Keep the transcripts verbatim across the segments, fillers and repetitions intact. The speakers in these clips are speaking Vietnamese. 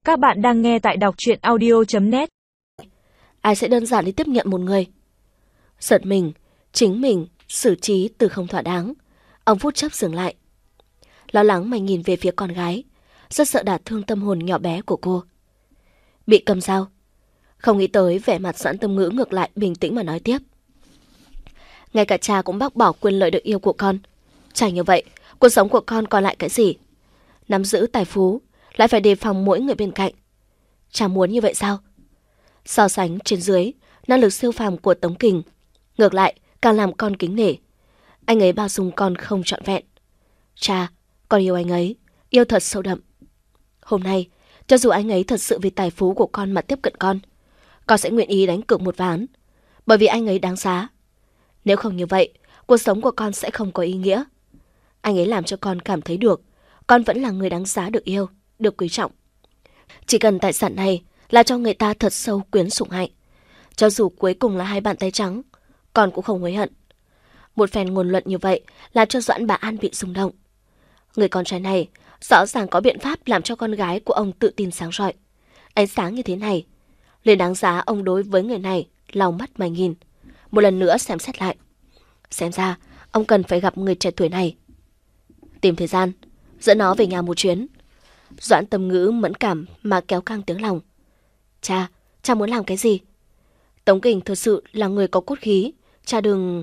Các bạn đang nghe tại đọc truyện audio chấm net. Ai sẽ đơn giản đi tiếp nhận một người? Giật mình, chính mình xử trí từ không thỏa đáng. Ông phút chốc dừng lại. Lo lắng mà nhìn về phía con gái, rất sợ đả thương tâm hồn nhỏ bé của cô. Bị cầm dao. Không nghĩ tới vẻ mặt Doãn Tâm Ngữ ngược lại bình tĩnh mà nói tiếp. Ngay cả cha cũng bác bỏ quyền lợi được yêu của con. Chẳng như vậy, cuộc sống của con còn lại cái gì? Nắm giữ tài phú, lại phải đề phòng mỗi người bên cạnh. Cha muốn như vậy sao? So sánh trên dưới, năng lực siêu phàm của Tống Kình ngược lại càng làm con kính nể. Anh ấy bao dung con không trọn vẹn. Cha, con yêu anh ấy, yêu thật sâu đậm. Hôm nay, cho dù anh ấy thật sự vì tài phú của con mà tiếp cận con, con sẽ nguyện ý đánh cược một ván, bởi vì anh ấy đáng giá. Nếu không như vậy, cuộc sống của con sẽ không có ý nghĩa. Anh ấy làm cho con cảm thấy được, con vẫn là người đáng giá được yêu, được quý trọng. Chỉ cần tài sản này là cho người ta thật sâu quyến sủng hạnh, cho dù cuối cùng là hai bàn tay trắng, con cũng không hối hận. Một phen ngôn luận như vậy làm cho Doãn Bá An bị rung động. Người con trai này rõ ràng có biện pháp làm cho con gái của ông tự tin sáng rọi. Ánh sáng như thế này, liền đáng giá ông đối với người này lau mắt mà nhìn, một lần nữa xem xét lại. Xem ra ông cần phải gặp người trẻ tuổi này. Tìm thời gian, dẫn nó về nhà một chuyến. Doãn Tâm Ngữ mẫn cảm mà kéo căng tiếng lòng. Cha, cha muốn làm cái gì? Tống Kình thật sự là người có cốt khí, cha đừng...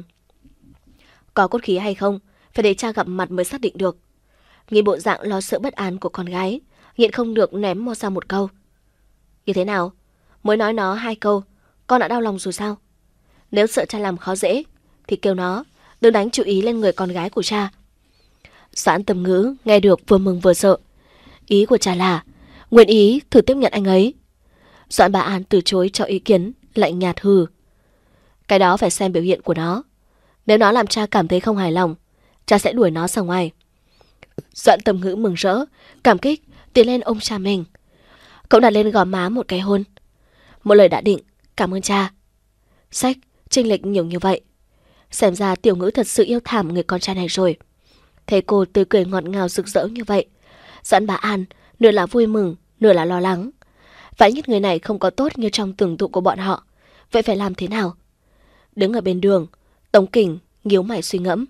Có cốt khí hay không, phải để cha gặp mặt mới xác định được. Nghĩ bộ dạng lo sợ bất an của con gái, nhịn không được ném mo ra một câu. Như thế nào? Mới nói nó hai câu, con đã đau lòng rồi sao? Nếu sợ cha làm khó dễ, thì kêu nó, đừng đánh chú ý lên người con gái của cha. Doãn Tâm Ngữ nghe được vừa mừng vừa sợ. Ý của cha là nguyện ý thử tiếp nhận anh ấy. Doãn Bá An từ chối cho ý kiến, lạnh nhạt hừ. Cái đó phải xem biểu hiện của nó. Nếu nó làm cha cảm thấy không hài lòng, cha sẽ đuổi nó ra ngoài. Doãn Tâm Ngữ mừng rỡ, cảm kích tiến lên ôm cha mình. Cậu đặt lên gò má một cái hôn. Một lời đã định, cảm ơn cha. Sách, chênh lệch nhiều như vậy. Xem ra Tiểu Ngữ thật sự yêu thảm người con trai này rồi. Thấy cô tươi cười ngọt ngào rực rỡ như vậy, Doãn Bá An nửa là vui mừng, nửa là lo lắng. Vãi nhất người này không có tốt như trong tưởng tượng của bọn họ. Vậy phải làm thế nào? Đứng ở bên đường, Tống Kình nhíu mày suy ngẫm.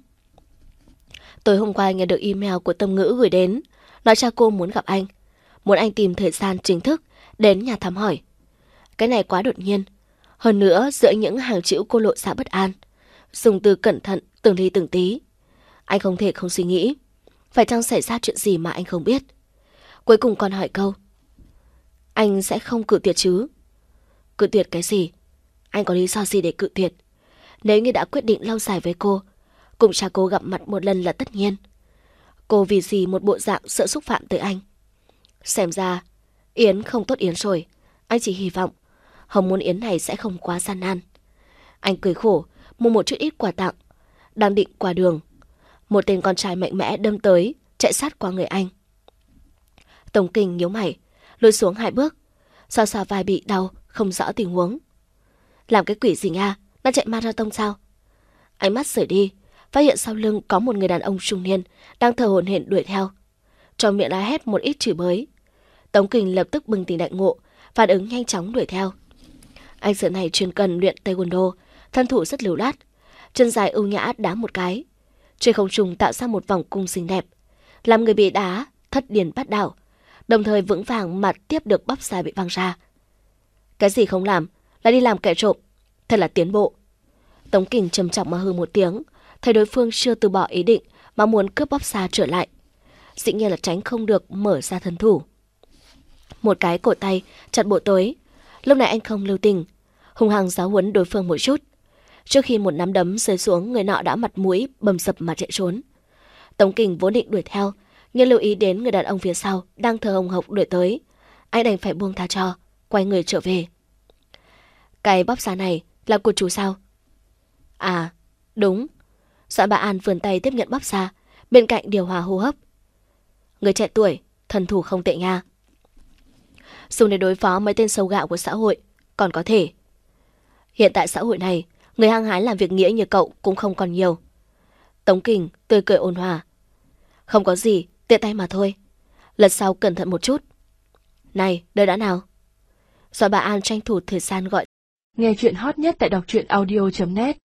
Tối hôm qua nghe được email của Tâm Ngữ gửi đến, nói cha cô muốn gặp anh, muốn anh tìm thời gian chính thức đến nhà thăm hỏi. Cái này quá đột nhiên. Hơn nữa giữa những hàng chữ cô lộ ra bất an, dùng từ cẩn thận từng ly từng tí. Anh không thể không suy nghĩ, phải chăng xảy ra chuyện gì mà anh không biết. Cuối cùng còn hỏi câu, anh sẽ không cự tuyệt chứ? Cự tuyệt cái gì? Anh có lý do gì để cự tuyệt? Nếu như đã quyết định lâu dài với cô, cùng cha cô gặp mặt một lần là tất nhiên. Cô vì gì một bộ dạng sợ xúc phạm tới anh? Xem ra Yến không tốt Yến rồi. Anh chỉ hy vọng hồng môn Yến này sẽ không quá gian nan. Anh cười khổ, mua một chút ít quà tặng. Đang định qua đường, một tên con trai mạnh mẽ đâm tới, chạy sát qua người anh. Tống Kình nhíu mày, lùi xuống hai bước, sao sao vai bị đau, không rõ tình huống. Làm cái quỷ gì nha, đang chạy marathon sao? Ánh mắt rời đi, phát hiện sau lưng có một người đàn ông trung niên đang thở hổn hển đuổi theo, trong miệng la hét một ít chửi bới. Tống Kình lập tức bừng tỉnh đại ngộ, phản ứng nhanh chóng đuổi theo. Anh giờ này chuyên cần luyện taekwondo, thân thủ rất lưu loát, chân dài ưu nhã đá một cái, trên không trung tạo ra một vòng cung xinh đẹp, làm người bị đá thất điền bát đảo, đồng thời vững vàng mà tiếp được bắp dài bị văng ra. Cái gì không làm, lại đi làm kẻ trộm, thật là tiến bộ. Tống Kình trầm trọng mà hừ một tiếng, thấy đối phương chưa từ bỏ ý định mà muốn cướp bắp xa trở lại, dĩ nhiên là tránh không được mở ra thân thủ. Một cái cổ tay chặt bộ tối. Lúc này anh không lưu tình, hung hăng giáo huấn đối phương một chút. Trước khi một nắm đấm rơi xuống, người nọ đã mặt mũi bầm dập mà chạy trốn. Tống Kình vốn định đuổi theo, nhưng lưu ý đến người đàn ông phía sau đang thở hồng hộc đuổi tới, anh đành phải buông tha cho, quay người trở về. Cái bắp xa này là của chú sao? À, đúng. Doãn Bá An vươn tay tiếp nhận bắp xa, bên cạnh điều hòa hô hấp. Người trẻ tuổi, thần thủ không tệ nha. Dùng để đối phó mấy tên sâu gạo của xã hội, còn có thể. Hiện tại xã hội này, người hăng hái làm việc nghĩa như cậu cũng không còn nhiều. Tống Kình tươi cười ôn hòa. Không có gì, tiện tay mà thôi. Lần sau cẩn thận một chút. Này, đợi đã nào. Rồi bà An tranh thủ thời gian gọi. Nghe chuyện hot nhất tại đọc truyện audio chấm net.